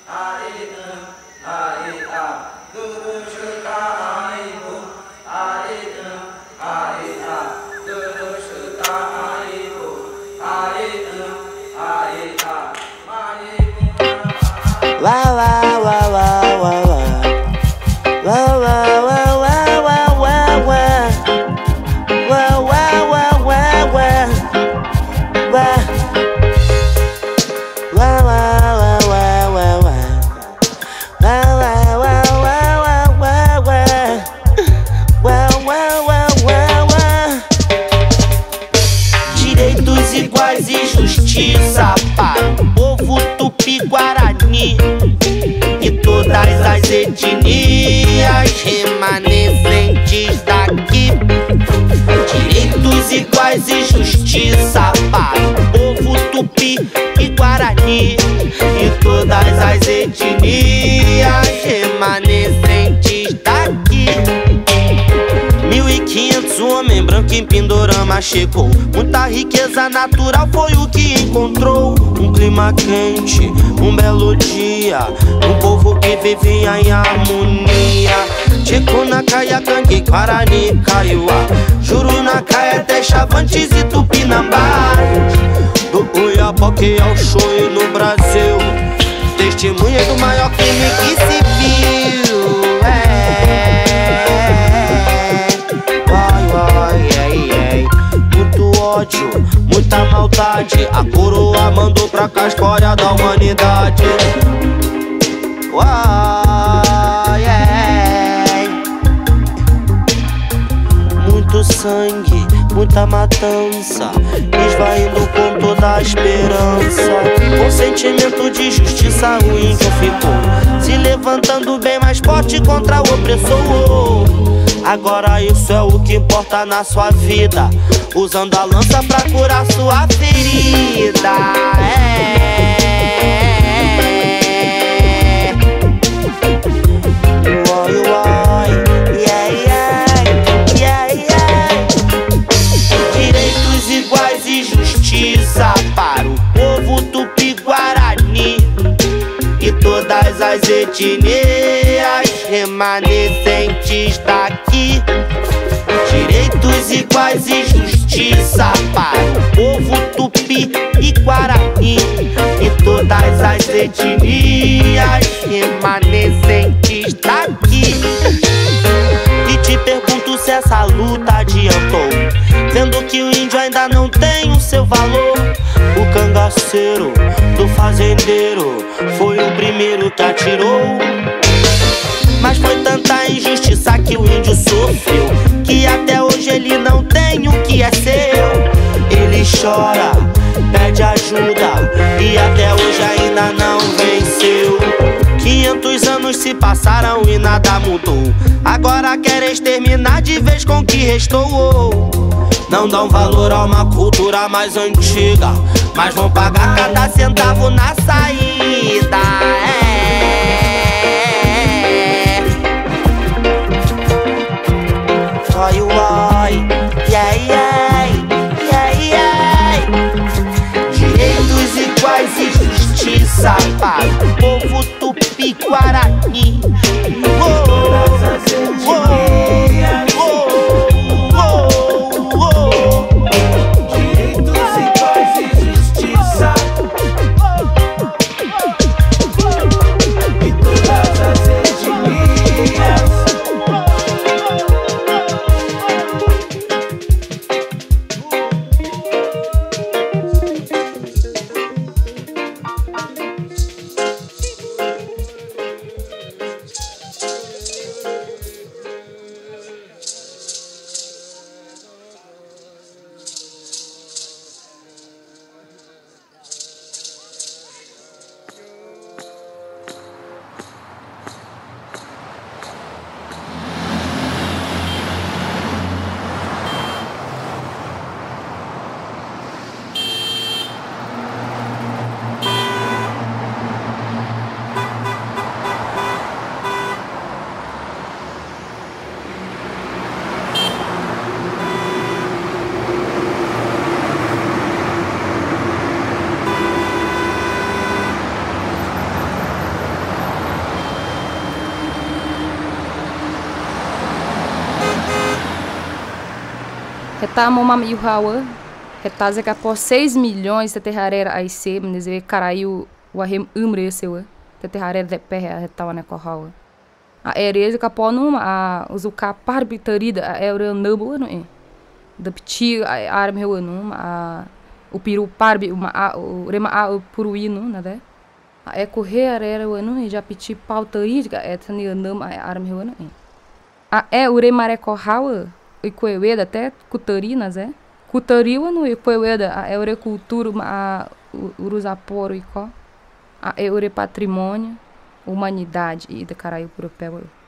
Direitos iguais e justiça para o povo tupi-guarani e todas as etnias remanescentes daqui. Direitos iguais e justiça para o povo tupi e guarani e todas as etnias remanescentes daqui. 1500 homem branco em Pindorama chegou. Muita riqueza natural foi o que encontrou. Um clima quente, um belo dia, um povo que vivia em harmonia. Chegou na Caia, Cangue, Guarani, Kaiowá, Jurunacaia, até Chavantes e Tupinambás. Do Oiapoque ao Choe no Brasil, testemunha do maior crime que se viu. Muito ódio, muita maldade, a coroa mandou pra cá a escória da humanidade. Muito sangue, muita matança, esvaindo com toda a esperança. Com sentimento de justiça o índio ficou se levantando bem mais forte contra o opressor. Agora isso é o que importa na sua vida, usando a lança pra curar sua ferida. Direitos iguais e justiça para o povo tupi-guarani e todas as etnias remanescentes daqui. Direitos iguais e justiça para o povo tupi e guarani e todas as etnias remanescentes daqui. E te pergunto se essa luta adiantou, vendo que o índio ainda não tem o seu valor. O cangaceiro do fazendeiro foi o primeiro que atirou. Mas foi tanta injustiça que o índio sofreu, que até hoje ele não tem o que é seu. Ele chora, pede ajuda e até hoje ainda não venceu. 500 anos se passaram e nada mudou. Agora querem exterminar de vez com o que restou. Não dão valor a uma cultura mais antiga, mas vão pagar cada centavo na saída. Direitos iguais e justiça para o povo tupi-guarani. Retamo mama yuhawa. Retaze que após 6 milhões de terrarera aí se, mas caraiu o arrem seu. Terrarera de pé retawa na corral. A ereza que após numa a usuka parbitarida a euro nubo não é. Da piti a arme eu numa a o piru parbi o rema a puruino nada. A correr era o não e já piti pautarida é tani numa a arme eu não é. A é o remare corral e coeweda até cutarinas é. Cutariu no e coeweda a eure cultura a urusaporo e co. A eure patrimônio, humanidade e de caralho europeu.